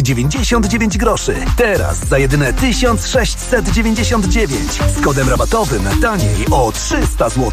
99 groszy. Teraz za jedyne 1699 z kodem rabatowym taniej o 300 zł.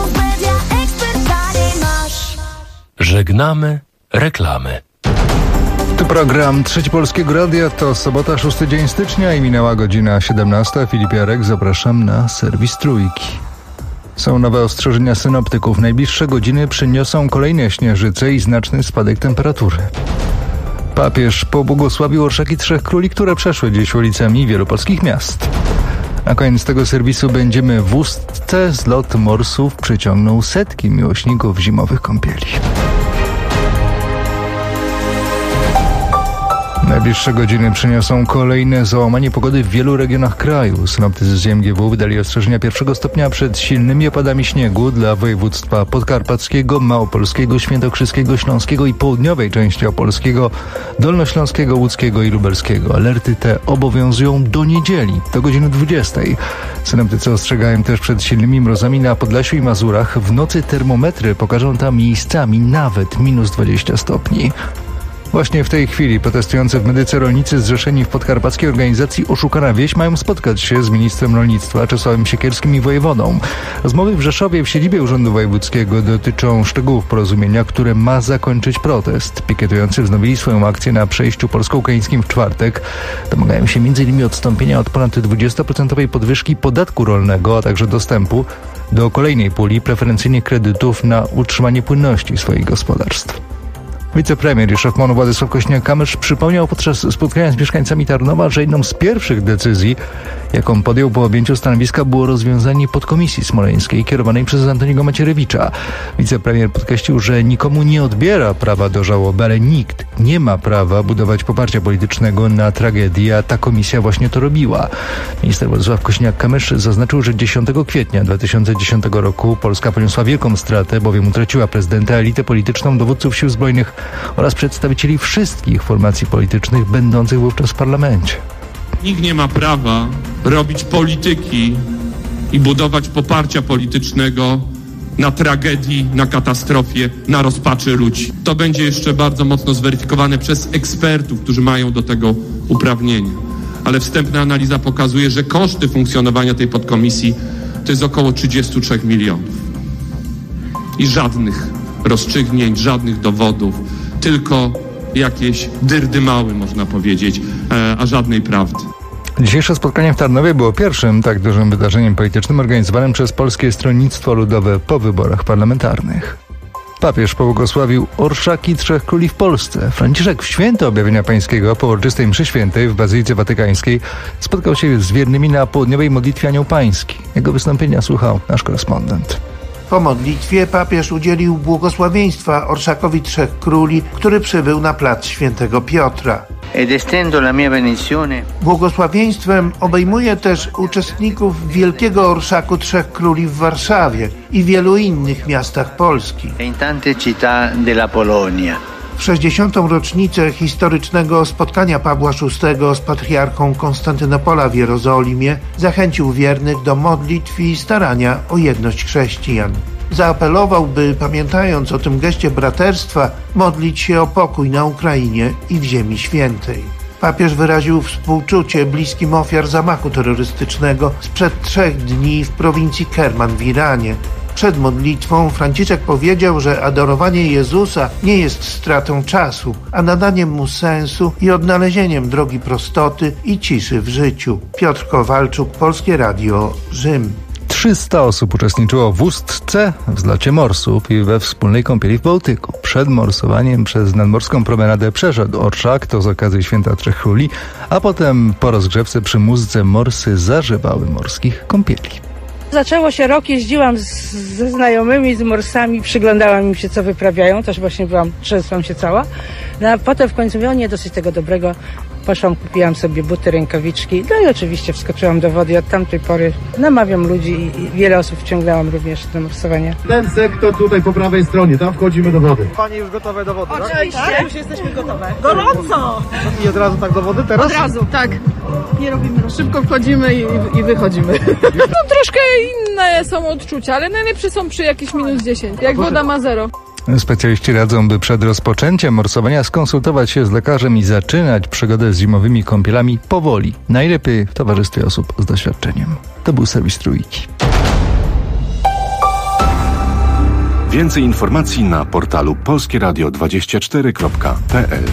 Żegnamy reklamy. Tu program Trzeci Polskiego Radia, to sobota, 6 dzień stycznia i minęła godzina 17. Filip Jarek, zapraszam na serwis Trójki. Są nowe ostrzeżenia synoptyków. Najbliższe godziny przyniosą kolejne śnieżyce i znaczny spadek temperatury. Papież pobłogosławił orszaki Trzech Króli, które przeszły dziś ulicami wielu polskich miast. Na koniec tego serwisu będziemy w Ustce. Zlot morsów przyciągnął setki miłośników zimowych kąpieli. Najbliższe godziny przyniosą kolejne załamanie pogody w wielu regionach kraju. Synoptycy z MGW wydali ostrzeżenia 1 stopnia przed silnymi opadami śniegu dla województwa podkarpackiego, małopolskiego, świętokrzyskiego, śląskiego i południowej części opolskiego, dolnośląskiego, łódzkiego i lubelskiego. Alerty te obowiązują do niedzieli, do godziny 20. Synoptycy ostrzegają też przed silnymi mrozami na Podlasiu i Mazurach. W nocy termometry pokażą tam miejscami nawet minus 20 stopni. Właśnie w tej chwili protestujący w medyce rolnicy zrzeszeni w podkarpackiej organizacji Oszukana Wieś mają spotkać się z ministrem rolnictwa Czesławem Siekierskim i wojewodą. Rozmowy w Rzeszowie w siedzibie Urzędu Wojewódzkiego dotyczą szczegółów porozumienia, które ma zakończyć protest. Pikietujący wznowili swoją akcję na przejściu polsko-ukraińskim w czwartek. Domagają się m.in. odstąpienia od ponad 20% podwyżki podatku rolnego, a także dostępu do kolejnej puli preferencyjnych kredytów na utrzymanie płynności swoich gospodarstw. Wicepremier i szef MON-u Władysław Kosiniak-Kamysz przypomniał podczas spotkania z mieszkańcami Tarnowa, że jedną z pierwszych decyzji, jaką podjął po objęciu stanowiska, było rozwiązanie podkomisji smoleńskiej kierowanej przez Antoniego Macierewicza. Wicepremier podkreślił, że nikomu nie odbiera prawa do żałoby, ale nikt nie ma prawa budować poparcia politycznego na tragedii, a ta komisja właśnie to robiła. Minister Władysław Kosiniak-Kamysz zaznaczył, że 10 kwietnia 2010 roku Polska poniosła wielką stratę, bowiem utraciła prezydenta, elitę polityczną, dowódców sił zbrojnych oraz przedstawicieli wszystkich formacji politycznych będących wówczas w parlamencie. Nikt nie ma prawa robić polityki i budować poparcia politycznego na tragedii, na katastrofie, na rozpaczy ludzi. To będzie jeszcze bardzo mocno zweryfikowane przez ekspertów, którzy mają do tego uprawnienia. Ale wstępna analiza pokazuje, że koszty funkcjonowania tej podkomisji to jest około 33 milionów. I żadnych rozstrzygnięć, żadnych dowodów, tylko jakieś dyrdymały, można powiedzieć, a żadnej prawdy. Dzisiejsze spotkanie w Tarnowie było pierwszym tak dużym wydarzeniem politycznym organizowanym przez Polskie Stronnictwo Ludowe po wyborach parlamentarnych. Papież pobłogosławił orszaki Trzech Króli w Polsce. Franciszek w święto Objawienia Pańskiego po uroczystej mszy świętej w Bazylice Watykańskiej spotkał się z wiernymi na południowej modlitwie Anioł Pański. Jego wystąpienia słuchał nasz korespondent. Po modlitwie papież udzielił błogosławieństwa orszakowi Trzech Króli, który przybył na plac Świętego Piotra. Błogosławieństwem obejmuje też uczestników Wielkiego Orszaku Trzech Króli w Warszawie i wielu innych miastach Polski. W 60. rocznicę historycznego spotkania Pawła VI z patriarchą Konstantynopla w Jerozolimie zachęcił wiernych do modlitw i starania o jedność chrześcijan. Zaapelował, by pamiętając o tym geście braterstwa, modlić się o pokój na Ukrainie i w Ziemi Świętej. Papież wyraził współczucie bliskim ofiar zamachu terrorystycznego sprzed 3 dni w prowincji Kerman w Iranie. Przed modlitwą Franciszek powiedział, że adorowanie Jezusa nie jest stratą czasu, a nadaniem mu sensu i odnalezieniem drogi prostoty i ciszy w życiu. Piotr Kowalczuk, Polskie Radio, Rzym. 300 osób uczestniczyło w Ustce, w zlocie morsów i we wspólnej kąpieli w Bałtyku. Przed morsowaniem przez nadmorską promenadę przeszedł orszak, to z okazji Święta Trzech Króli, a potem po rozgrzewce przy muzyce morsy zażywały morskich kąpieli. Zaczęło się rok, jeździłam ze znajomymi, z morsami, przyglądałam im się, co wyprawiają, też właśnie trzęsłam się cała. No a potem w końcu mówię, nie, dosyć tego dobrego. Poszłam, kupiłam sobie buty, rękawiczki, no i oczywiście wskoczyłam do wody. Od tamtej pory namawiam ludzi i wiele osób wciągnęłam również do morsowania. Ten sektor tutaj po prawej stronie, tam wchodzimy do wody. Panie już gotowe do wody, oczywiście, tak? już jesteśmy gotowe. Gorąco! I od razu tak do wody teraz? Od razu, tak. Nie robimy szybko wchodzimy i wychodzimy. No troszkę inne są odczucia, ale najlepsze są przy jakieś -10, jak woda ma 0. Specjaliści radzą, by przed rozpoczęciem morsowania skonsultować się z lekarzem i zaczynać przygodę z zimowymi kąpielami powoli. Najlepiej w towarzystwie osób z doświadczeniem. To był serwis Trójki. Więcej informacji na portalu polskieradio24.pl.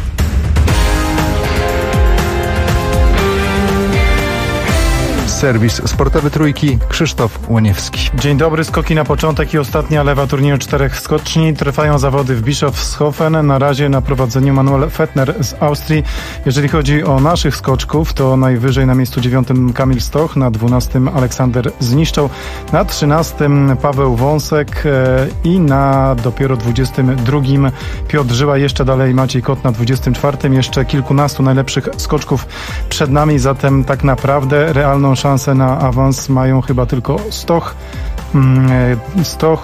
Serwis sportowy Trójki, Krzysztof Łoniewski. Dzień dobry, skoki na początek i ostatnia lewa turnieju 4 skoczni. Trwają zawody w Bischofshofen. Na razie na prowadzeniu Manuel Fettner z Austrii. Jeżeli chodzi o naszych skoczków, to najwyżej na miejscu 9 Kamil Stoch, na 12 Aleksander Zniszczał, na 13 Paweł Wąsek i na dopiero 22 Piotr Żyła. Jeszcze dalej Maciej Kot na 24. Jeszcze kilkunastu najlepszych skoczków przed nami, zatem tak naprawdę realną szansę na awans mają chyba tylko Stoch,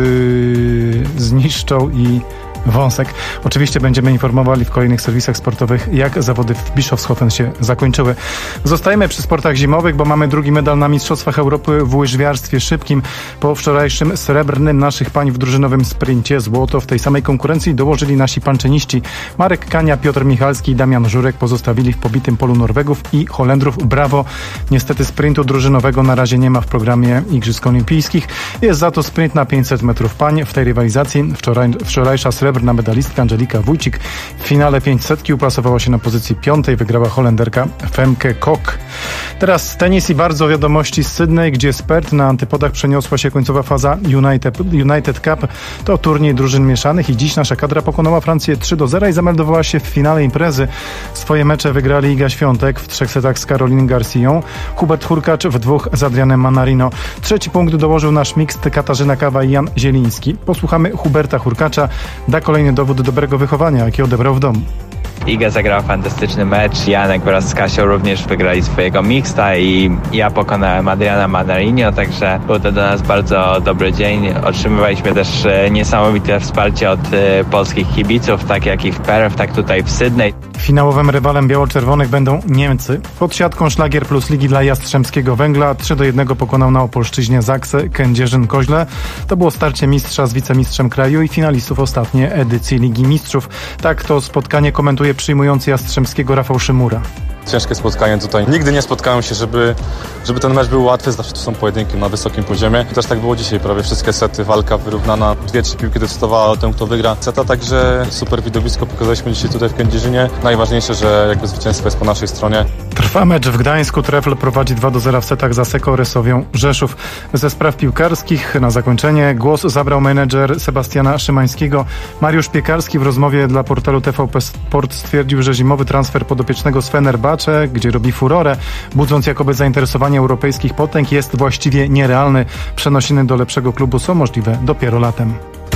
Zniszczał i Wąsek. Oczywiście będziemy informowali w kolejnych serwisach sportowych, jak zawody w Bischofshofen się zakończyły. Zostajemy przy sportach zimowych, bo mamy drugi medal na Mistrzostwach Europy w łyżwiarstwie szybkim. Po wczorajszym srebrnym naszych pań w drużynowym sprincie złoto w tej samej konkurencji dołożyli nasi panczeniści. Marek Kania, Piotr Michalski i Damian Żurek pozostawili w pobitym polu Norwegów i Holendrów. Brawo! Niestety sprintu drużynowego na razie nie ma w programie Igrzysk Olimpijskich. Jest za to sprint na 500 metrów pań. W tej rywalizacji wczorajsza srebrna medalistka Angelika Wójcik w finale 500 uplasowała się na pozycji 5. Wygrała Holenderka Femke Kok. Teraz tenis i bardzo wiadomości z Sydney, gdzie z Perth na antypodach przeniosła się końcowa faza United Cup. To turniej drużyn mieszanych i dziś nasza kadra pokonała Francję 3-0 i zameldowała się w finale imprezy. Swoje mecze wygrali Iga Świątek w 3 setach z Karolin Garcją, Hubert Hurkacz w 2 z Adrianem Manarino. Trzeci punkt dołożył nasz mixt Katarzyna Kawa i Jan Zieliński. Posłuchamy Huberta Hurkacza. Da kolejny dowód dobrego wychowania, jaki odebrał w domu. Iga zagrała fantastyczny mecz, Janek wraz z Kasią również wygrali swojego mixta i ja pokonałem Adriana Manarino, także był to dla nas bardzo dobry dzień. Otrzymywaliśmy też niesamowite wsparcie od polskich kibiców, tak jak i w Perth, tak tutaj w Sydney. Finałowym rywalem biało-czerwonych będą Niemcy. Pod siatką szlagier plus ligi dla Jastrzębskiego Węgla 3-1 pokonał na Opolszczyźnie Zaksę Kędzierzyn-Koźle. To było starcie mistrza z wicemistrzem kraju i finalistów ostatniej edycji Ligi Mistrzów. Tak to spotkanie komentuje przyjmujący Jastrzębskiego Rafał Szymura. Ciężkie spotkanie tutaj. Nigdy nie spotkałem się, żeby ten mecz był łatwy. Zawsze to są pojedynki na wysokim poziomie. I też tak było dzisiaj. Prawie wszystkie sety, walka wyrównana. 2-3 piłki decydowała o tym, kto wygra seta. Także super widowisko pokazaliśmy dzisiaj tutaj w Kędzierzynie. Najważniejsze, że jakby zwycięstwo jest po naszej stronie. Trwa mecz w Gdańsku. Trefl prowadzi 2-0 w setach za Seko Resowią Rzeszów. Ze spraw piłkarskich na zakończenie głos zabrał menedżer Sebastiana Szymańskiego. Mariusz Piekarski w rozmowie dla portalu TVP Sport stwierdził, że zimowy transfer podopiecznego z Fenerbahce, gdzie robi furorę, budząc jakoby zainteresowanie europejskich potęg, jest właściwie nierealny. Przenosiny do lepszego klubu są możliwe dopiero latem.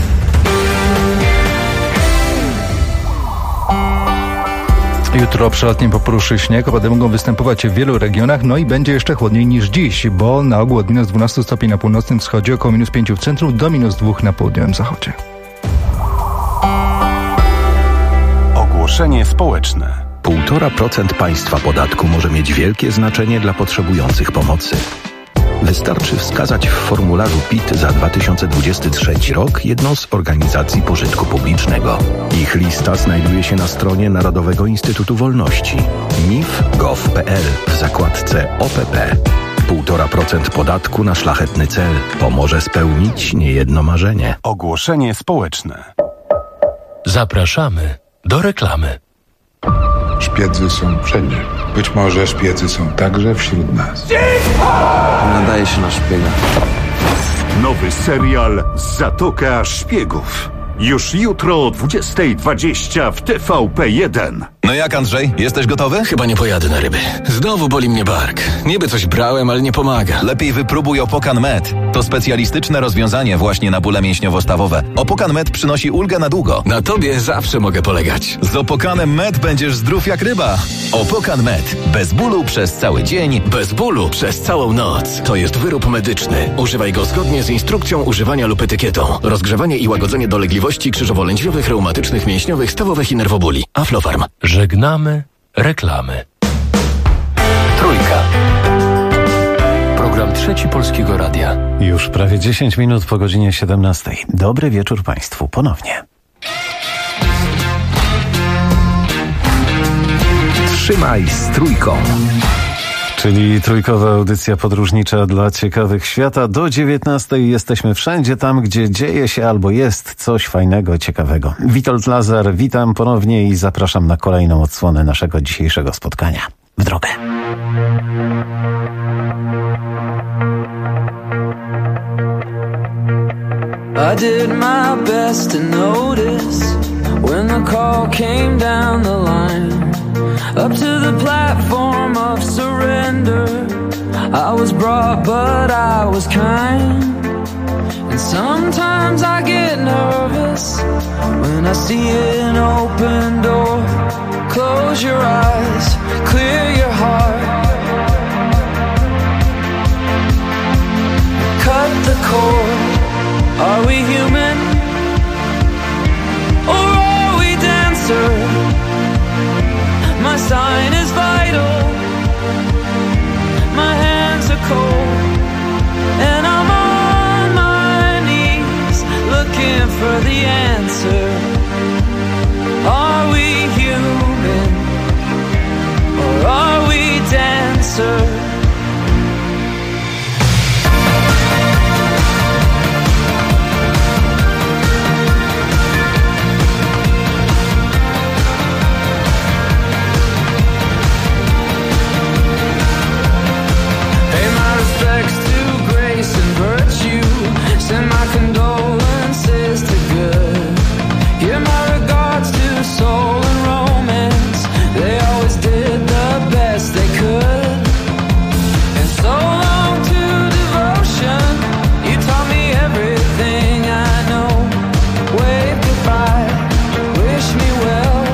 Jutro przelatnie poruszy śnieg, opady mogą występować w wielu regionach, no i będzie jeszcze chłodniej niż dziś, bo na ogół od minus 12 stopni na północnym wschodzie, około minus 5 w centrum, do minus 2 na południowym zachodzie. Ogłoszenie społeczne. 1,5% państwa podatku może mieć wielkie znaczenie dla potrzebujących pomocy. Wystarczy wskazać w formularzu PIT za 2023 rok jedną z organizacji pożytku publicznego. Ich lista znajduje się na stronie Narodowego Instytutu Wolności mif.gov.pl w zakładce OPP. 1,5% podatku na szlachetny cel pomoże spełnić niejedno marzenie. Ogłoszenie społeczne. Zapraszamy do reklamy. Szpiedzy są wszędzie. Być może szpiedzy są także wśród nas. Nadaje się na szpiega. Nowy serial Zatoka Szpiegów. Już jutro o 20:20 w TVP1. No jak, Andrzej? Jesteś gotowy? Chyba nie pojadę na ryby. Znowu boli mnie bark. Niby coś brałem, ale nie pomaga. Lepiej wypróbuj Opokan Med. To specjalistyczne rozwiązanie właśnie na bóle mięśniowo-stawowe. Opokan Med przynosi ulgę na długo. Na tobie zawsze mogę polegać. Z Opokanem Med będziesz zdrów jak ryba. Opokan Med. Bez bólu przez cały dzień. Bez bólu przez całą noc. To jest wyrób medyczny. Używaj go zgodnie z instrukcją używania lub etykietą. Rozgrzewanie i łagodzenie dolegliwości krzyżowo-lędźwiowych, reumatycznych, mięśniowych, stawowych i nerwobóli. Aflofarm. Żegnamy reklamy. Trójka. Program Program Trzeci Polskiego Radia. Już prawie 10 minut po godzinie 17. Dobry wieczór Państwu ponownie. Trzymaj z Trójką. Czyli trójkowa audycja podróżnicza dla ciekawych świata. Do 19 jesteśmy wszędzie tam, gdzie dzieje się albo jest coś fajnego, ciekawego. Witold Lazar, witam ponownie i zapraszam na kolejną odsłonę naszego dzisiejszego spotkania. W drogę. I did my best to notice when the call came down the line. Up to the platform of surrender, I was brought but I was kind. And sometimes I get nervous when I see an open door. Close your eyes, clear your heart, cut the cord. Are we human or are we dancer? My sign is vital, my hands are cold, and I'm on my knees looking for the answer. Are we human or are we dancer? Send my condolences to good. Give my regards to soul and romance. They always did the best they could. And so long to devotion. You taught me everything I know. Wave goodbye, wish me well.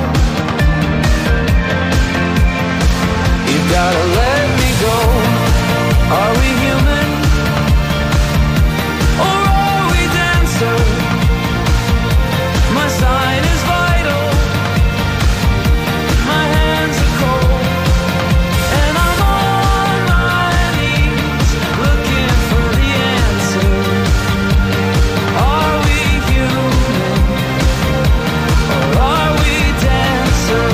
You gotta let me go. Are we human? My sign is vital, my hands are cold, and I'm on my knees looking for the answer. Are we human or are we dancer?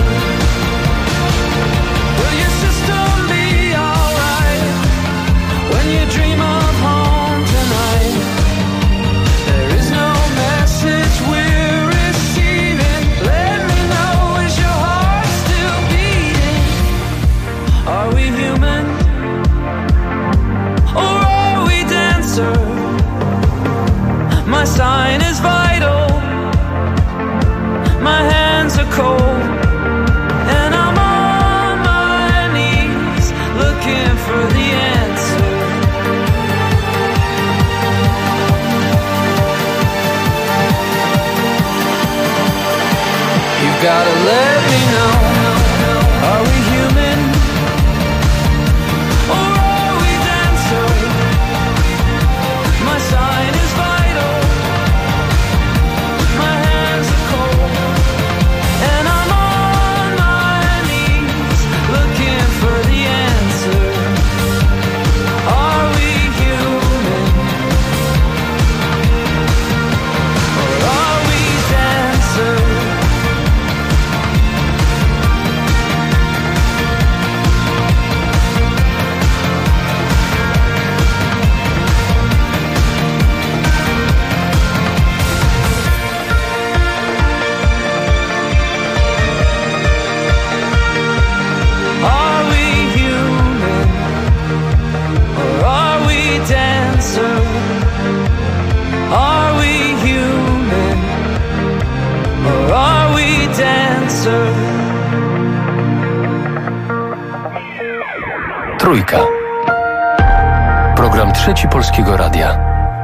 Will your system be alright when you dream of home tonight? There is no message we're receiving. Let me know, is your heart still beating? Are we human or are we dancer? My sign is vital, my hands are cold, and I'm on my knees looking for the answer. You've gotta let me know. Are we human or are we dancer? My sign is vital, my hands are cold, and I'm on my knees looking for the answer. Are we human or are we dancer? Are we human or are we dancer? Are we human or are we dancer? Trójka. Program Trzeci Polskiego Radia.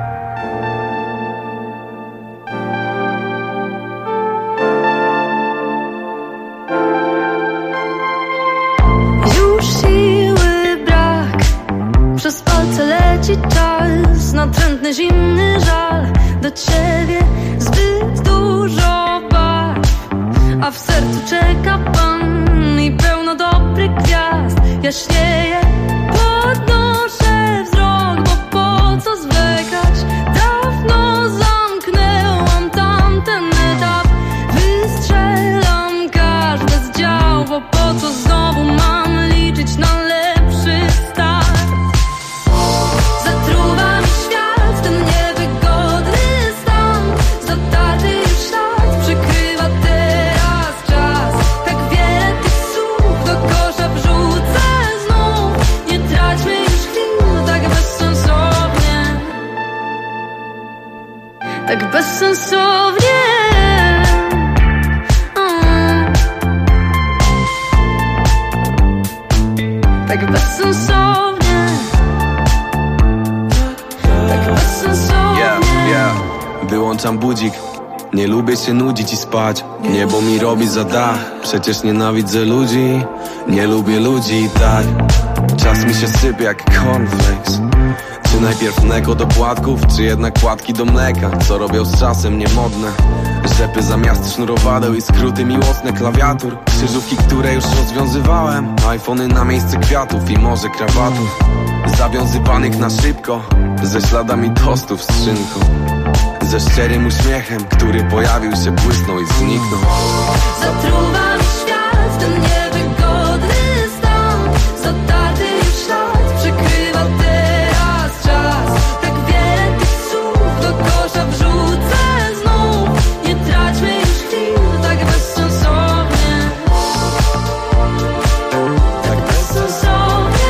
Już siły brak, przez palce leci czas, natrętny, zimny żal. Do ciebie zbyt dużo barw, a w sercu czeka Pan i pełno dobrych gwiazd. Jaśnieje, podnoszę wzrok tak bezsensownie, tak bezsensownie. Wyłączam budzik, nie lubię się nudzić i spać. Niebo mi robi za dach, przecież nienawidzę ludzi. Nie lubię ludzi i tak czas mi się sypie jak cornflakes. Czy najpierw mleko do płatków, czy jednak płatki do mleka? Co robią z czasem niemodne rzepy zamiast sznurowadeł i skróty miłosne klawiatur. Krzyżówki, które już rozwiązywałem, iPhony na miejsce kwiatów i może krawatów zawiązywanych na szybko, ze śladami tostów z szynką, ze szczerym uśmiechem, który pojawił się, błysnął i zniknął. Zatruwa mi świat, ten niewygodny stan, zatarty już ślad, przykrywa teraz czas. Tak wiele tych słów do kosza wrzucę znów. Nie traćmy już chwil, tak bezsensownie, tak bezsensownie.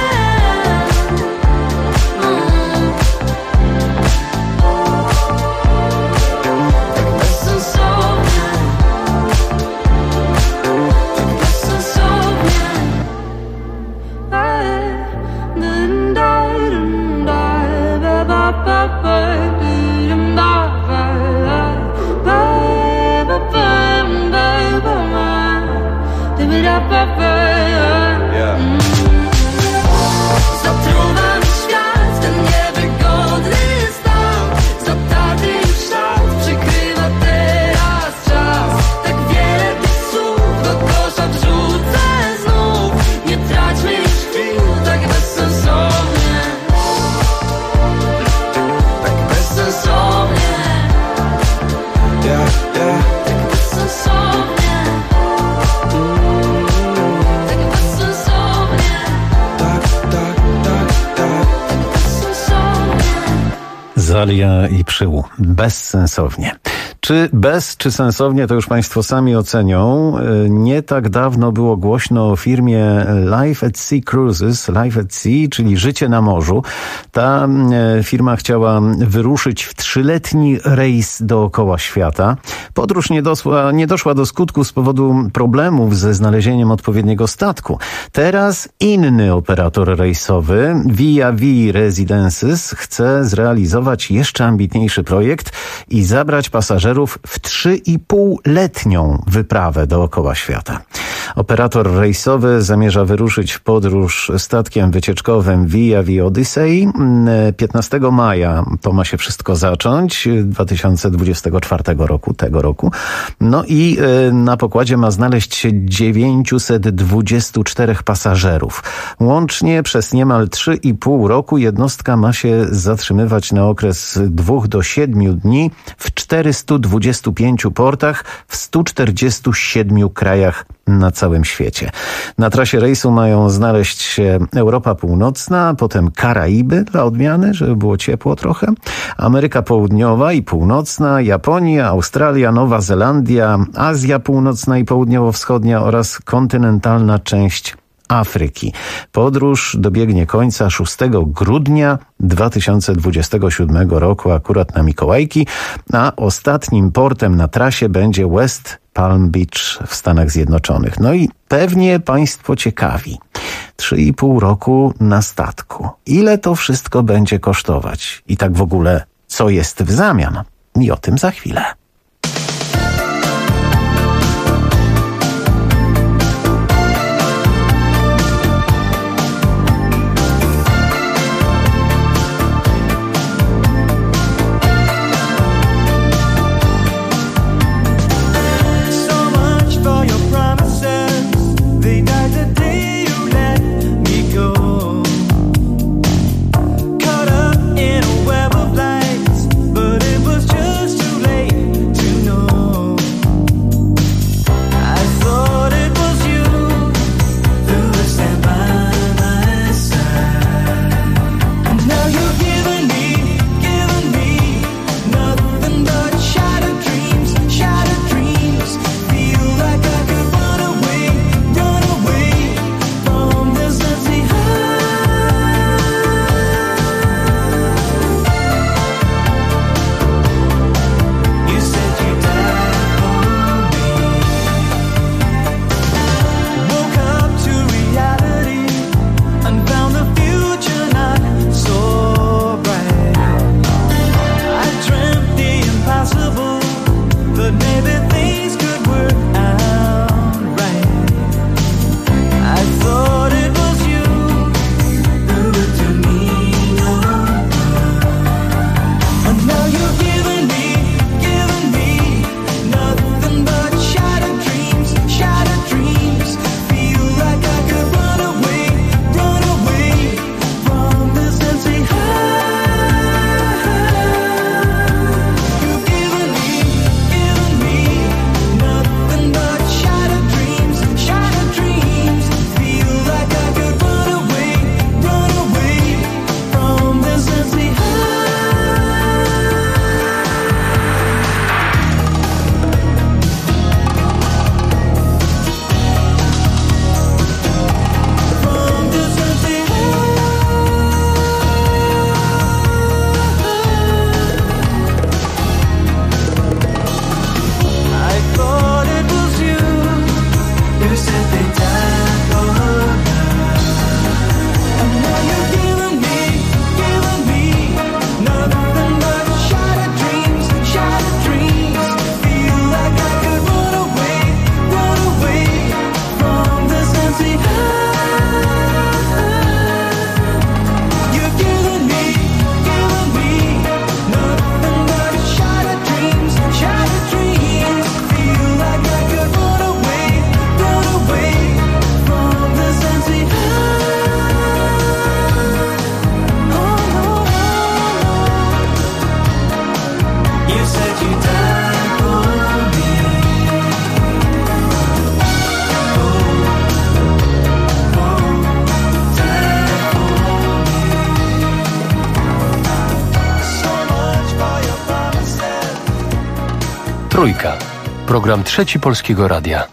Zatruwa mi świat, ten niewygodny stan, zatarty już ślad, przykrywa teraz czas. Tak wiele tych słów do kosza wrzucę znów. Nie traćmy już chwil, tak bezsensownie, tak bezsensownie, tak bezsensownie. Zalia i Przyłu. Bezsensownie. Czy bez, czy sensownie, to już Państwo sami ocenią. Nie tak dawno było głośno o firmie Life at Sea Cruises, Life at Sea, czyli życie na morzu. Ta firma chciała wyruszyć w 3-letni rejs dookoła świata. Podróż nie doszła do skutku z powodu problemów ze znalezieniem odpowiedniego statku. Teraz inny operator rejsowy, VIAV Residences, chce zrealizować jeszcze ambitniejszy projekt i zabrać pasażerów w 3,5-letnią wyprawę dookoła świata. Operator rejsowy zamierza wyruszyć w podróż statkiem wycieczkowym VIAV Odyssey. 15 maja to ma się wszystko zacząć, 2024 roku, tego roku. No i na pokładzie ma znaleźć się 924 pasażerów. Łącznie przez niemal 3,5 roku jednostka ma się zatrzymywać na okres 2 do 7 dni w 425 portach w 147 krajach na całym świecie. Na trasie rejsu mają znaleźć się Europa Północna, potem Karaiby dla odmiany, żeby było ciepło trochę, Ameryka Południowa i Północna, Japonia, Australia, Nowa Zelandia, Azja Północna i Południowo-Wschodnia oraz kontynentalna część Afryki. Podróż dobiegnie końca 6 grudnia 2027 roku, akurat na Mikołajki, a ostatnim portem na trasie będzie West Palm Beach w Stanach Zjednoczonych. No i pewnie Państwo ciekawi. 3,5 roku na statku. Ile to wszystko będzie kosztować? I tak w ogóle, co jest w zamian? I o tym za chwilę. Caught up in a web of lights, but it was just too late. Trójka. Program Trzeci Polskiego Radia.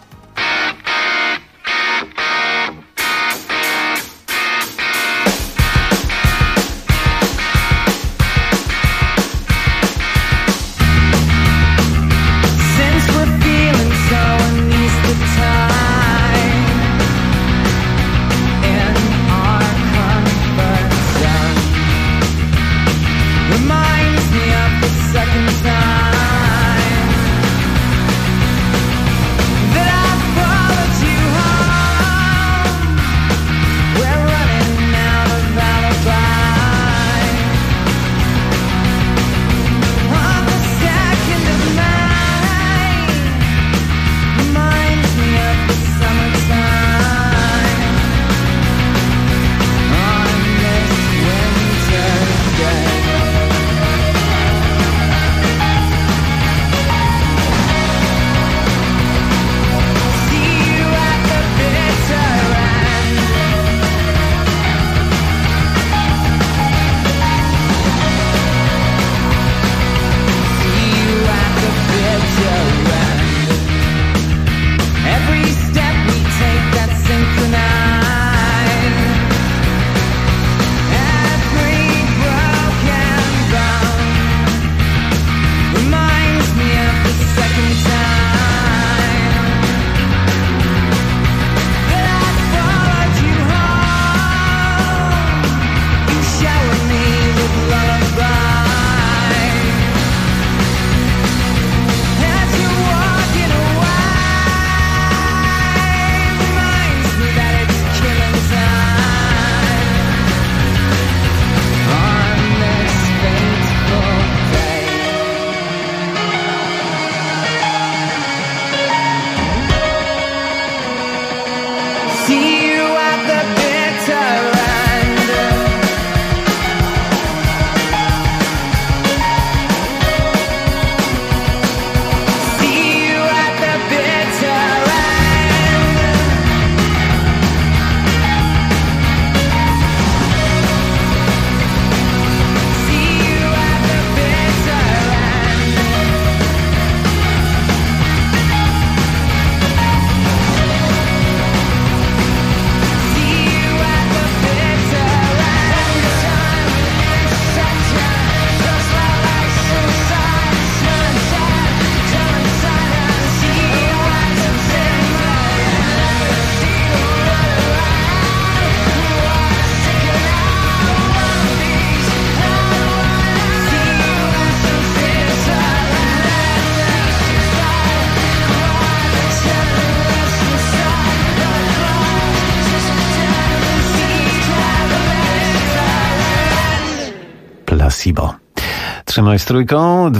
Placebo. Trzymaj z Trójką,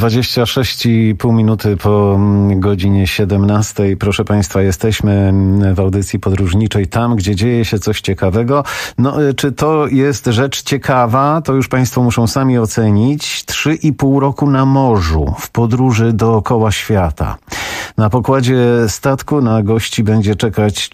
26,5 minuty po godzinie 17. Proszę Państwa, jesteśmy w audycji podróżniczej tam, gdzie dzieje się coś ciekawego. No, czy to jest rzecz ciekawa, to już Państwo muszą sami ocenić. 3,5 roku na morzu, w podróży dookoła świata. Na pokładzie statku na gości będzie czekać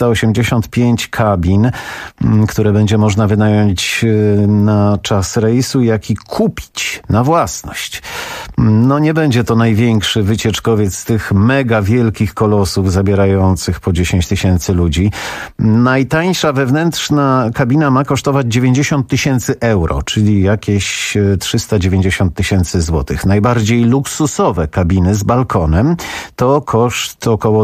485 kabin, które będzie można wynająć na czas rejsu, jak i kupić na własność. No nie będzie to największy wycieczkowiec z tych mega wielkich kolosów zabierających po 10 tysięcy ludzi. Najtańsza wewnętrzna kabina ma kosztować 90 tysięcy euro, czyli jakieś 390 tysięcy złotych. Najbardziej luksusowe kabiny z balkonem to koszt około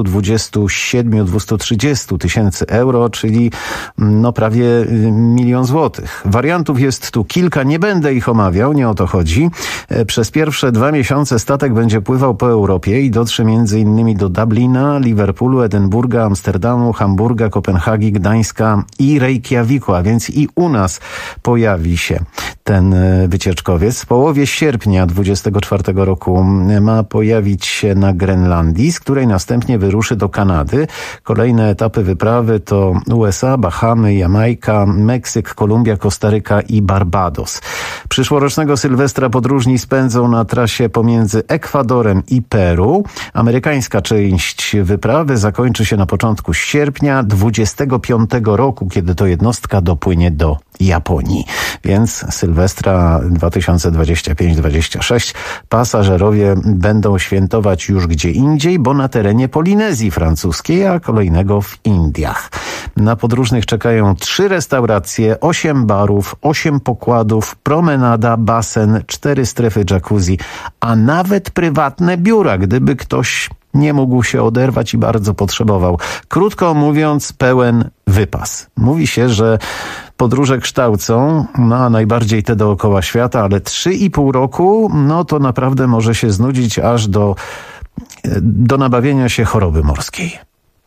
227-230 tysięcy euro, czyli no prawie 1 000 000 złotych. Wariantów jest tu kilka, nie będę ich omawiał, nie o to chodzi. Przez pierwsze 2 miesiące statek będzie pływał po Europie i dotrze m.in. do Dublina, Liverpoolu, Edynburga, Amsterdamu, Hamburga, Kopenhagi, Gdańska i Reykjaviku, a więc i u nas pojawi się ten wycieczkowiec. W połowie sierpnia 2024 roku ma pojawić się na Grenlandii, z której następnie wyruszy do Kanady. Kolejne etapy wyprawy to USA, Bahamy, Jamajka, Meksyk, Kolumbia, Kostaryka i Barbados. Przyszłorocznego Sylwestra podróżni spędzą na trasie pomiędzy Ekwadorem i Peru. Amerykańska część wyprawy zakończy się na początku sierpnia 2025 roku, kiedy to jednostka dopłynie do Japonii. Więc Sylwestra 2025-26 pasażerowie będą świętować już gdzie indziej, bo na terenie Polinezji Francuskiej, a kolejnego w Indiach. Na podróżnych czekają 3 restauracje, 8 barów, 8 pokładów, promenada, basen, 4 strefy jacuzzi, a nawet prywatne biura, gdyby ktoś nie mógł się oderwać i bardzo potrzebował. Krótko mówiąc, pełen wypas. Mówi się, że podróże kształcą, a najbardziej te dookoła świata, ale 3,5 roku, to naprawdę może się znudzić aż do nabawienia się choroby morskiej.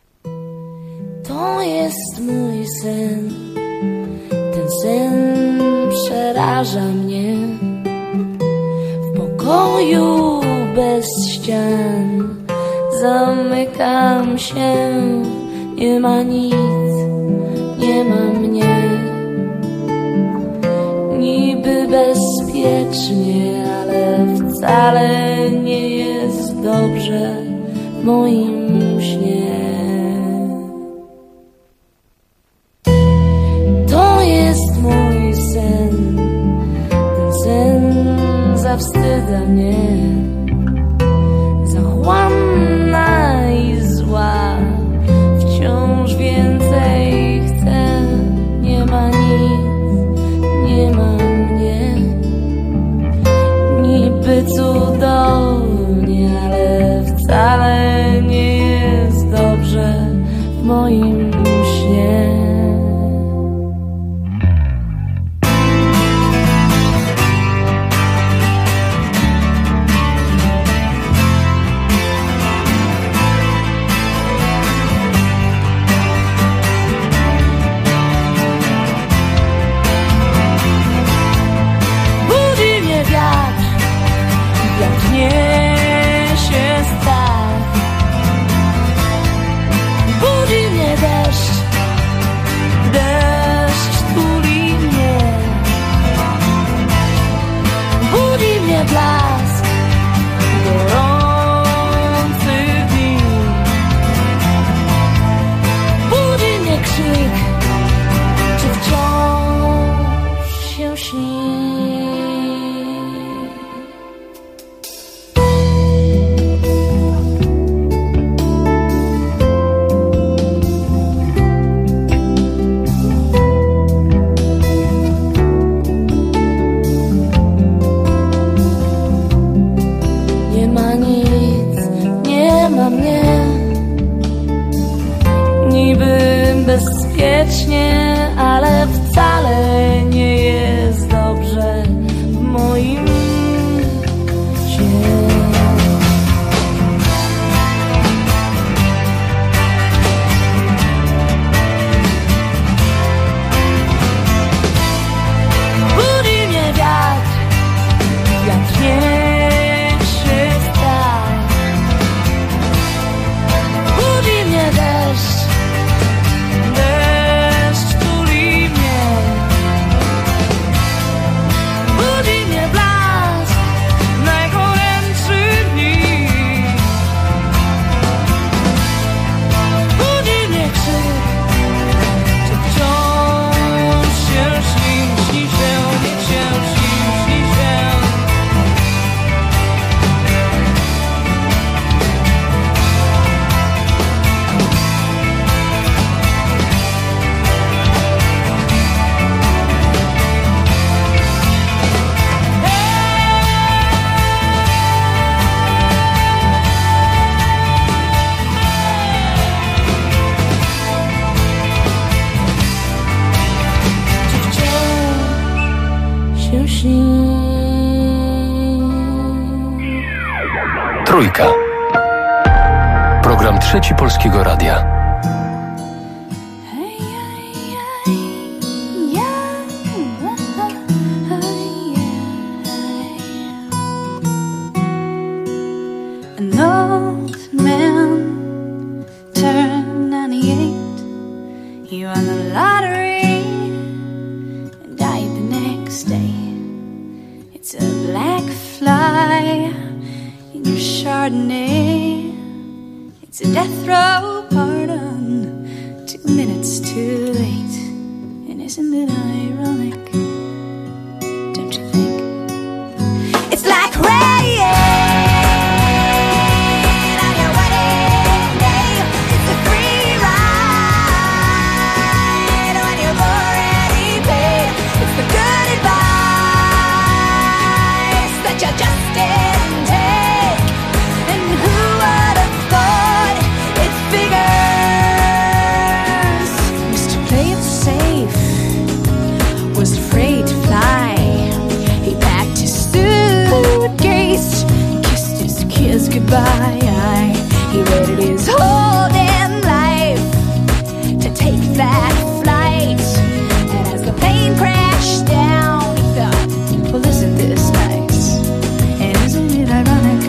To jest mój sen, ten sen przeraża mnie. W pokoju bez ścian zamykam się, nie ma nic, nie ma mnie. Niby bezpiecznie, ale wcale nie jest dobrze w moim śnie. To jest mój sen, ten sen zawstydza mnie. Zachłanna i zła, wciąż więcej chcę. Nie ma nic, nie ma mnie. Niby cudownie, ale wcale nie jest dobrze w moim śnie. Blask gorący dni, budzi mnie krzyk, czy wciąż się śni. Bezpiecznie, ale wcale nie jest dobrze w moim śnie. Budzi mnie wiatr, wiatr niesie strach. Budzi mnie deszcz, Trójka. Program Trzeci Polskiego Radia. An old man turned 98. He won the lottery and died the next day. It's a black fly in your Chardonnay. It's a death row pardon, 2 minutes too late. And isn't it ironic to by. He waited his whole damn life to take that flight. And as the plane crashed down, he thought, well, isn't this nice? And isn't it ironic?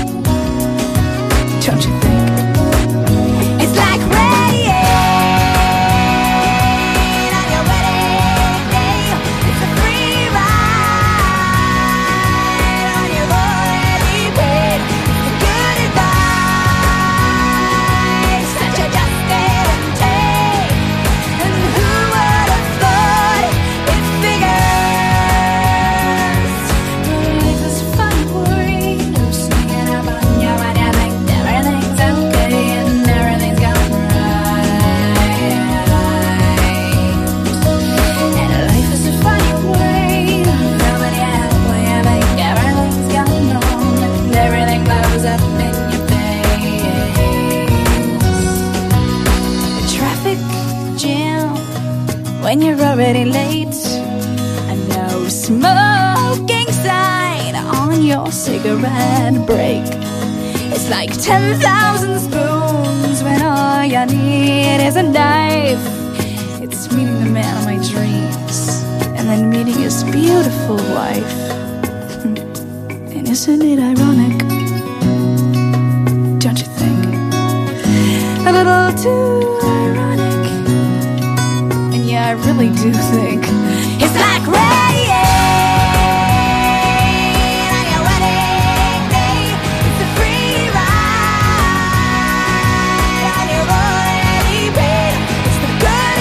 Don't you think? It's like rain on your wedding day. It's a free ride on your already paid. It's the good advice that you just didn't take. And who would have thought it figures? Life is a funny way of sneaking up on you when you think everything's okay and everything's going right. And life is a funny way of rubbing you out when you think everything's going wrong and everything blows up in your face. A traffic jam when you're already late. A no smoking sign on your cigarette break. It's like 10,000 spoons when all you need is a knife. It's meeting the man of my dreams and then meeting his beautiful wife. And isn't it ironic? Don't you think? A little too ironic. And yeah, I really do think it's like rain on your wedding day. It's a free ride on your already paid. It's the good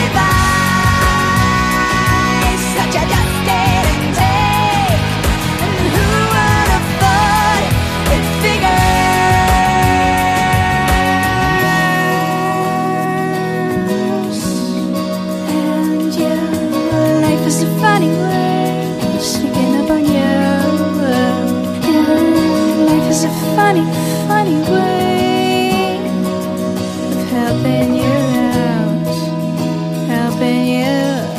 advice that you just didn't take. And who would have thought it figures? And yeah, life is a funny way of sneaking up on you. Yeah, life is a funny, funny way of helping you out, helping you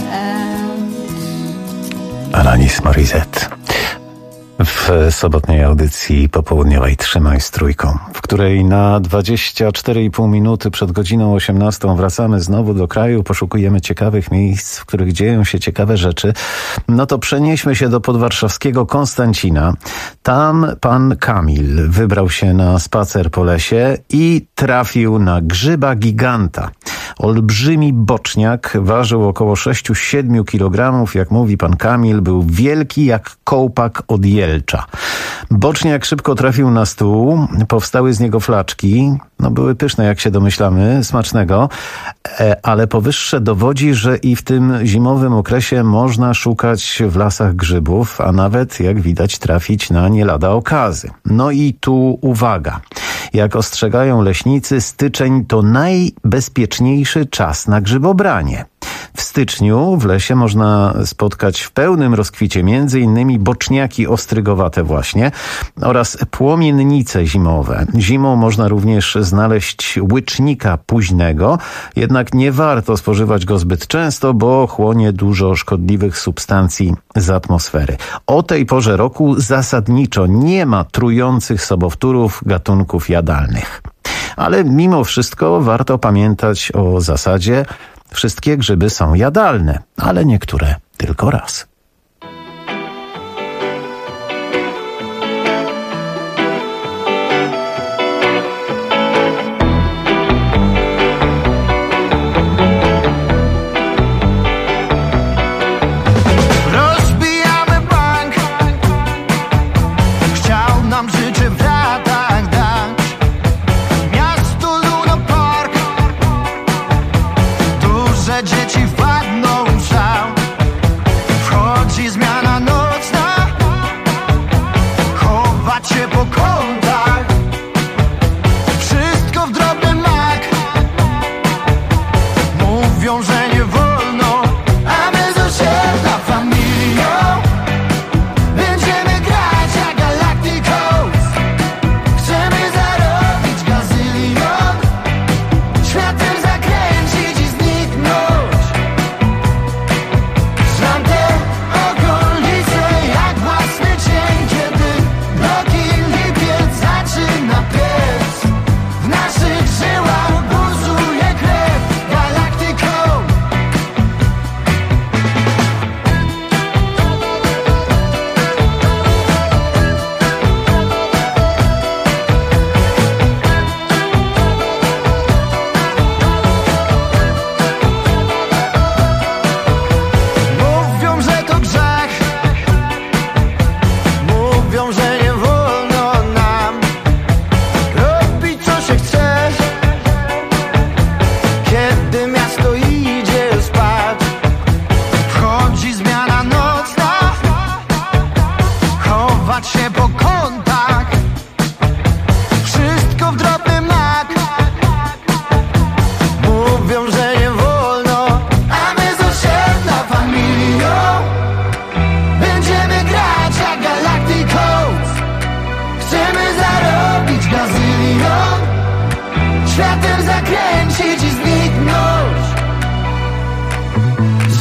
out. Alanis Morissette. W sobotniej audycji popołudniowej Trzymaj z Trójką, w której na 24,5 minuty przed godziną 18 wracamy znowu do kraju, poszukujemy ciekawych miejsc, w których dzieją się ciekawe rzeczy. No to przenieśmy się do podwarszawskiego Konstancina. Tam pan Kamil wybrał się na spacer po lesie i trafił na grzyba giganta. Olbrzymi boczniak, ważył około 6-7 kg, jak mówi pan Kamil, był wielki jak kołpak od jelcza. Boczniak szybko trafił na stół, powstały z niego flaczki, no były pyszne, jak się domyślamy, smacznego, ale powyższe dowodzi, że i w tym zimowym okresie można szukać w lasach grzybów, a nawet, jak widać, trafić na nie lada okazy. No i tu uwaga. Jak ostrzegają leśnicy, styczeń to najbezpieczniejszy czas na grzybobranie. W styczniu w lesie można spotkać w pełnym rozkwicie m.in. boczniaki ostrygowate właśnie oraz płomiennice zimowe. Zimą można również znaleźć łycznika późnego, jednak nie warto spożywać go zbyt często, bo chłonie dużo szkodliwych substancji z atmosfery. O tej porze roku zasadniczo nie ma trujących sobowtórów gatunków jadalnych. Ale mimo wszystko warto pamiętać o zasadzie: wszystkie grzyby są jadalne, ale niektóre tylko raz. Rozbijamy bank, chciał nam życie w ratach dać. Miasto Luna Park, duże dzieci wpadną w szał.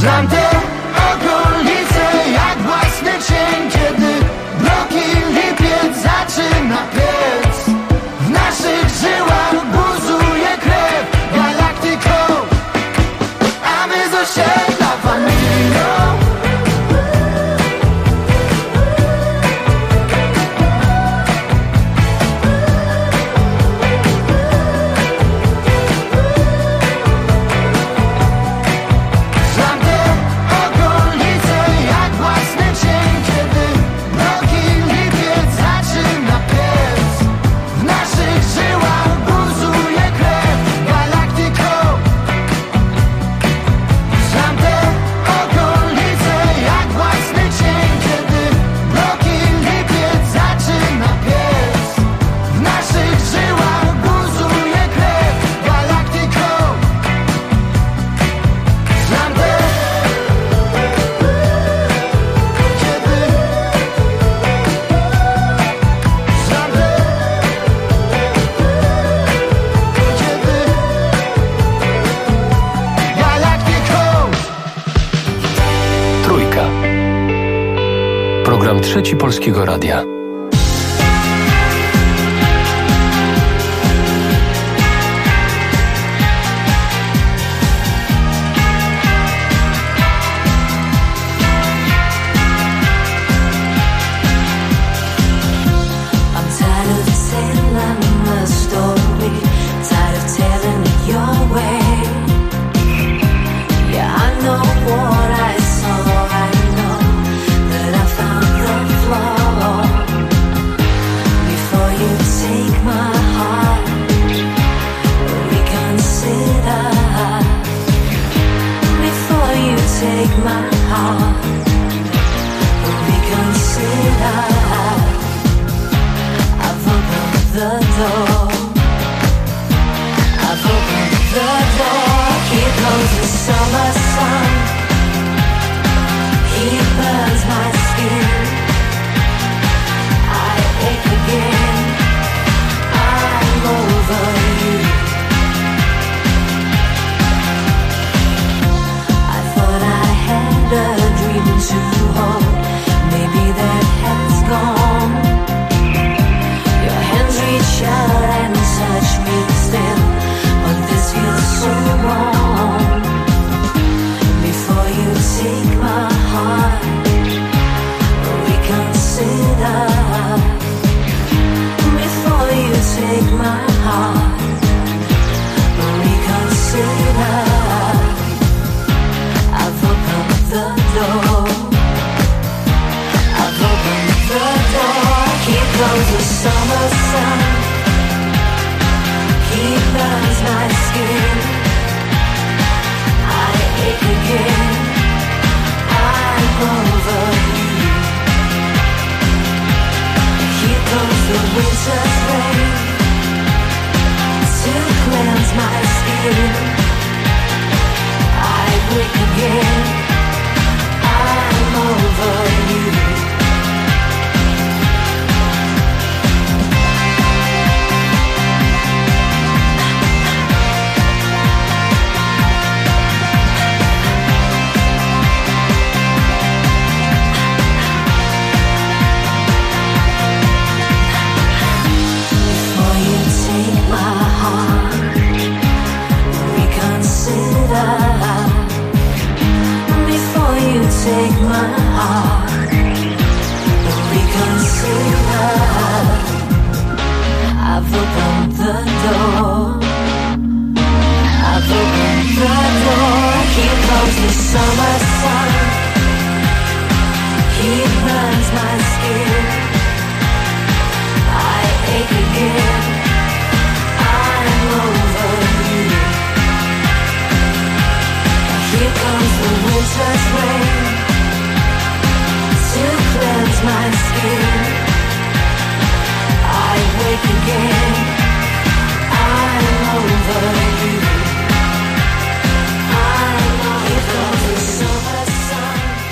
Znam te okolice jak własny cień, kiedy mroki lipiec zaczyna piec. W naszych żyłach buzuje krew galaktyką, a my z osiedla wanilią. Program Trzeci Polskiego Radia.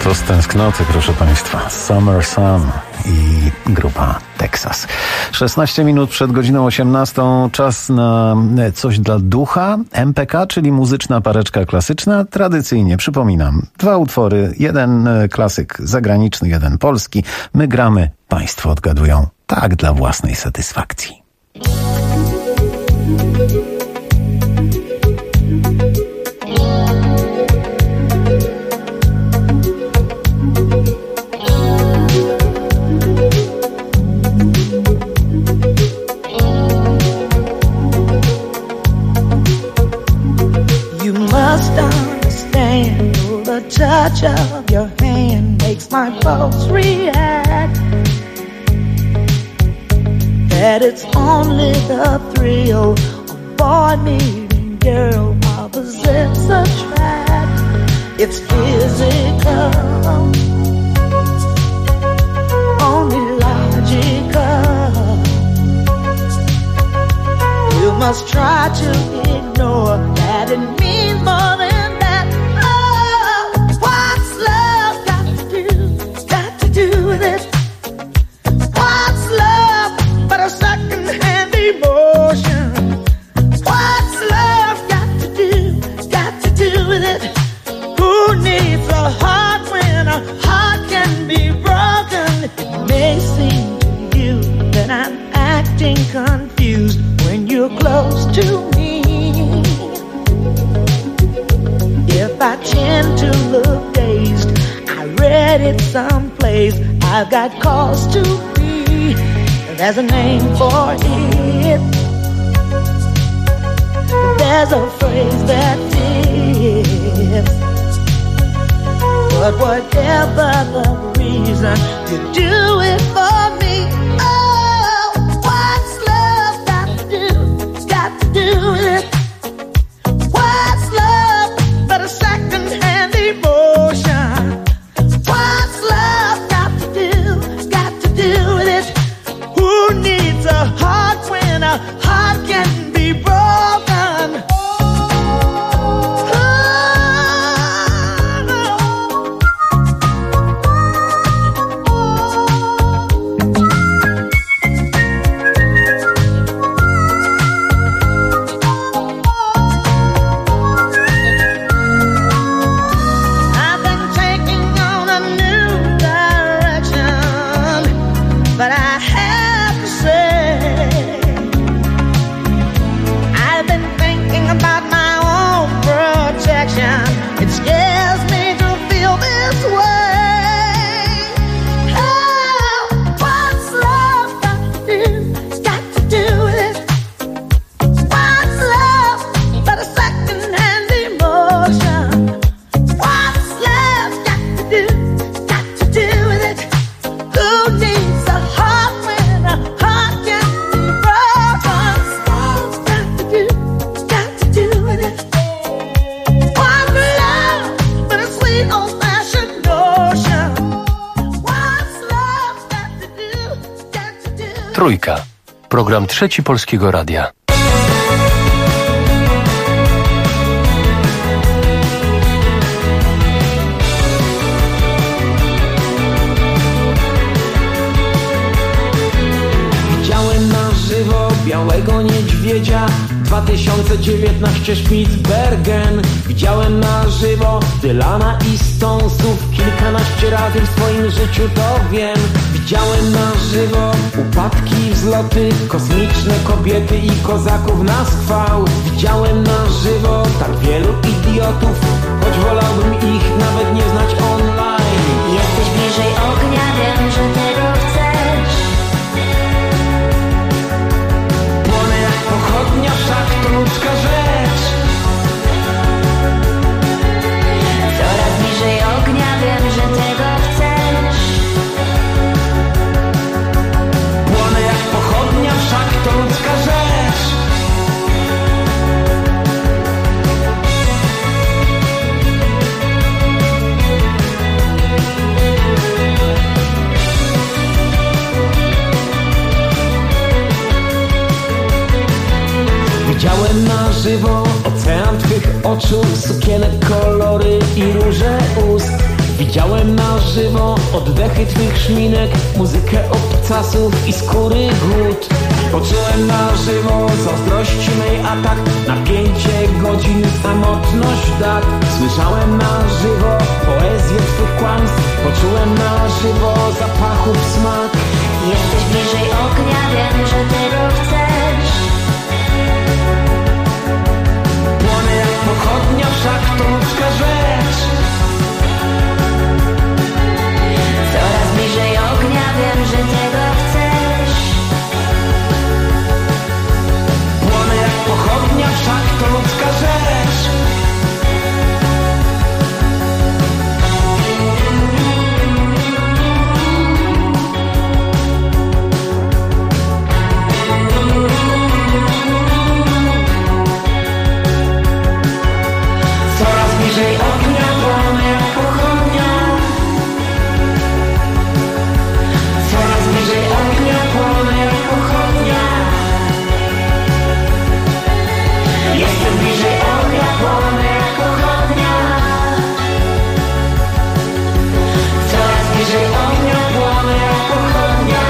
to z tęsknoty, proszę Państwa. Summer Sun i grupa Texas. 16 minut przed godziną 18. Czas na coś dla ducha. MPK, czyli muzyczna pareczka klasyczna. Tradycyjnie, przypominam, 2 utwory. Jeden klasyk zagraniczny, jeden polski. My gramy, Państwo odgadują. Tak, dla własnej satysfakcji. The touch of your hand makes my pulse react. That it's only the thrill of boy meeting girl opposites attract. It's physical, only logical. You must try to ignore that it means more than confused when you're close to me. If I tend to look dazed, I read it someplace, I've got cause to be. There's a name for it. There's a phrase that fits. But whatever the reason, you do it for me. Do it. What's love but a second-hand emotion? What's love got to do with it? Who needs a heart when a heart can be broken? Trójka. Program Trzeci Polskiego Radia. Widziałem na żywo białego niedźwiedzia 2019 Spitsbergen. Widziałem na żywo Dylana i Stonesów kilkanaście razy w swoim życiu, to wiem. Widziałem na żywo upadki i wzloty, kosmiczne kobiety i kozaków na schwał. Widziałem na żywo tak wielu idiotów, choć wolałbym ich nawet nie znać online. Jesteś bliżej ognia, wiem, że tego chcesz. Płonę jak pochodnia, wszak to ludzka rzecz. Coraz bliżej ognia, wiem, że tego chcesz. Płonę jak pochodnia, wszak to ludzka rzecz. Widziałem na żywo ocean twych oczu, sukienek, kolory i róże ust. Widziałem na żywo oddechy twych szminek, muzykę obcasów i skóry głód. Poczułem na żywo zazdrości mej atak, napięcie godzin, samotność dat. Słyszałem na żywo poezję twych kłamstw, poczułem na żywo zapachów smak. Jesteś bliżej ognia, wiem, że tego chcesz. Płonę jak pochodnia, wszak to ludzka rzecz. Coraz bliżej ognia, wiem, że tego chcesz. Płonę jak pochodnia, wszak to ludzka rzecz. Coraz bliżej ognia, płonę jak pochodnia. Coraz bliżej ognia, płonę jak pochodnia. Jestem bliżej ognia, płonę jak pochodnia. Coraz bliżej ognia, płonę jak pochodnia.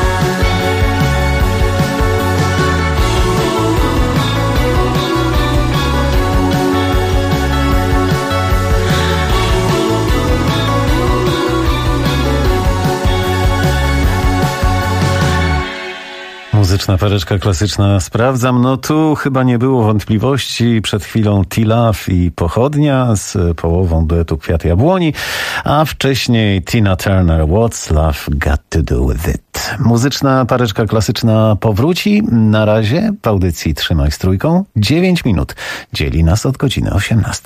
Muzyczna pareczka klasyczna sprawdzam. No tu chyba nie było wątpliwości. Przed chwilą T-Love i Pochodnia z połową duetu Kwiat Jabłoni, a wcześniej Tina Turner, What's Love Got to Do With It. Muzyczna pareczka klasyczna powróci. Na razie w audycji Trzymaj z Trójką 9 minut dzieli nas od godziny 18.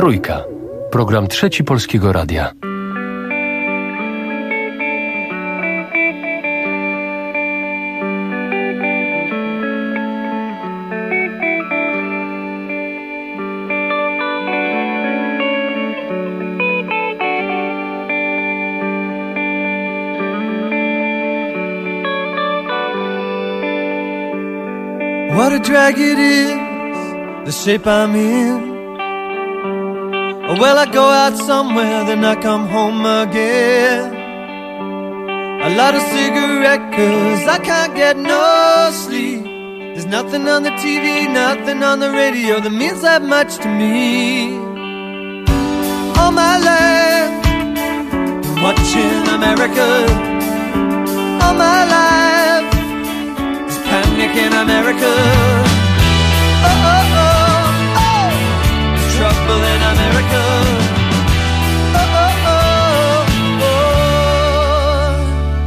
Trójka. Program Trzeci Polskiego Radia. What a drag it is, the shape I'm in. Well, I go out somewhere, then I come home again. I light a cigarette 'cause I can't get no sleep. There's nothing on the TV, nothing on the radio that means that much to me. All my life, watching America. All my life, there's panic in America. Oh, oh, oh, oh, there's trouble in America. Oh, oh, oh, oh.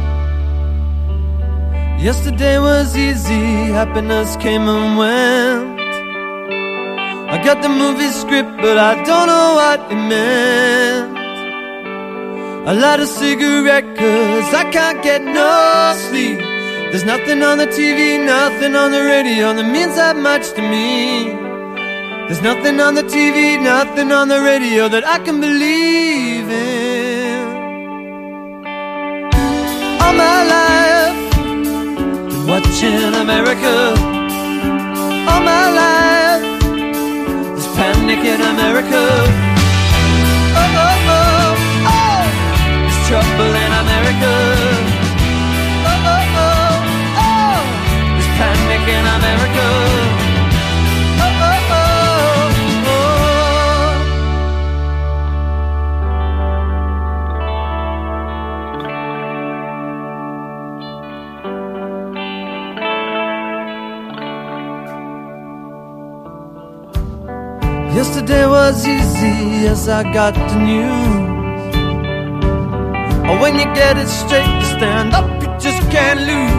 Yesterday was easy, happiness came and went. I got the movie script, but I don't know what it meant. I light a cigarette 'cause I can't get no sleep. There's nothing on the TV, nothing on the radio that means that much to me. There's nothing on the TV, nothing on the radio that I can believe in. All my life, been watching America. All my life, there's panic in America. Oh, oh, oh, oh, there's trouble in America. Oh, oh, oh, oh, there's panic in America. Oh, oh, oh, oh. Yesterday was easy as I got the news. Oh, when you get it straight, you stand up, you just can't lose.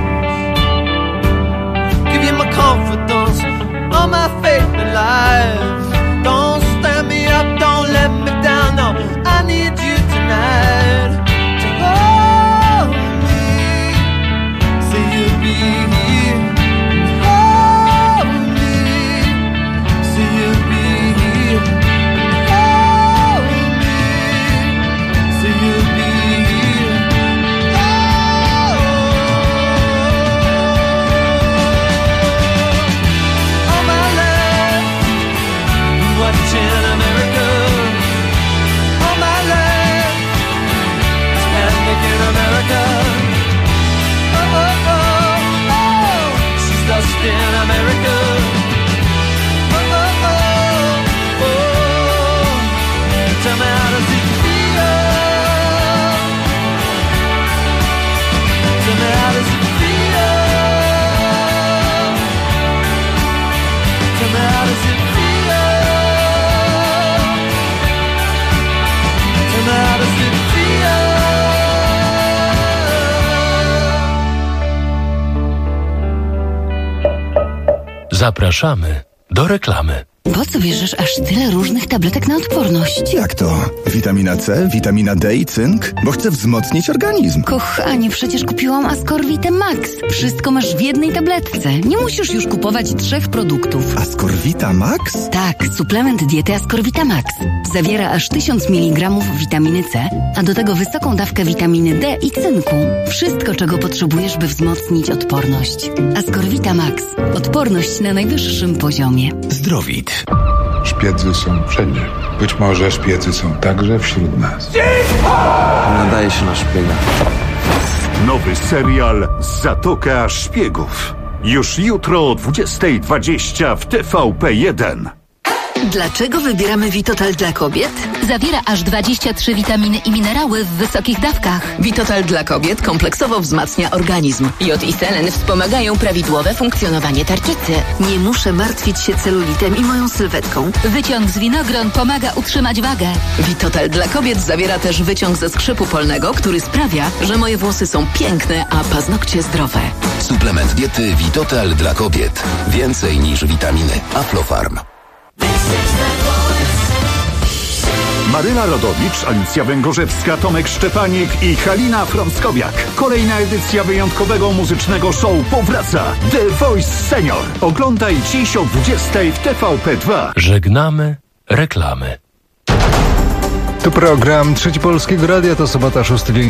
Give you my confidence, all my faith in life. Don't stand me up, don't let me down, no, I need you tonight. To hold me, say you'll be here. Hold me, say you'll be here. Hold me, say you'll be here. All my life, watching America. All my life, panic in America. Oh, oh, oh, oh, she's lost in America. Oh, oh, oh, oh, tell me how does it feel? Tell me how does it feel? Tell me how does it feel? Tell me how does it feel? Zapraszamy do reklamy. Po co bierzesz aż tyle różnych tabletek na odporność? Jak to? Witamina C, witamina D i cynk? Bo chcę wzmocnić organizm. Kochanie, przecież kupiłam Ascorvitę Max. Wszystko masz w jednej tabletce. Nie musisz już kupować 3 produktów. Ascorvita Max? Tak, suplement diety Ascorvita Max. Zawiera aż 1000 mg witaminy C, a do tego wysoką dawkę witaminy D i cynku. Wszystko, czego potrzebujesz, by wzmocnić odporność. Ascorvita Max. Odporność na najwyższym poziomie. Zdrowit. Szpiedzy są wszędzie. Być może szpiedzy są także wśród nas. Nadaje się na szpiega. Nowy serial Zatoka Szpiegów. Już jutro o 20:20 w TVP1. Dlaczego wybieramy Vitotal dla kobiet? Zawiera aż 23 witaminy i minerały w wysokich dawkach. Vitotal dla kobiet kompleksowo wzmacnia organizm. Jod i selen wspomagają prawidłowe funkcjonowanie tarczycy. Nie muszę martwić się celulitem i moją sylwetką. Wyciąg z winogron pomaga utrzymać wagę. Vitotal dla kobiet zawiera też wyciąg ze skrzypu polnego, który sprawia, że moje włosy są piękne, a paznokcie zdrowe. Suplement diety Vitotal dla kobiet. Więcej niż witaminy. Aflofarm. Maryla Rodowicz, Alicja Węgorzewska, Tomek Szczepanik i Halina Frąckowiak. Kolejna edycja wyjątkowego muzycznego show powraca. The Voice Senior. Oglądaj dziś o 20:00 w TVP2. Żegnamy reklamy. Tu program Trzeci Polskiego Radia, to sobota 6 dzień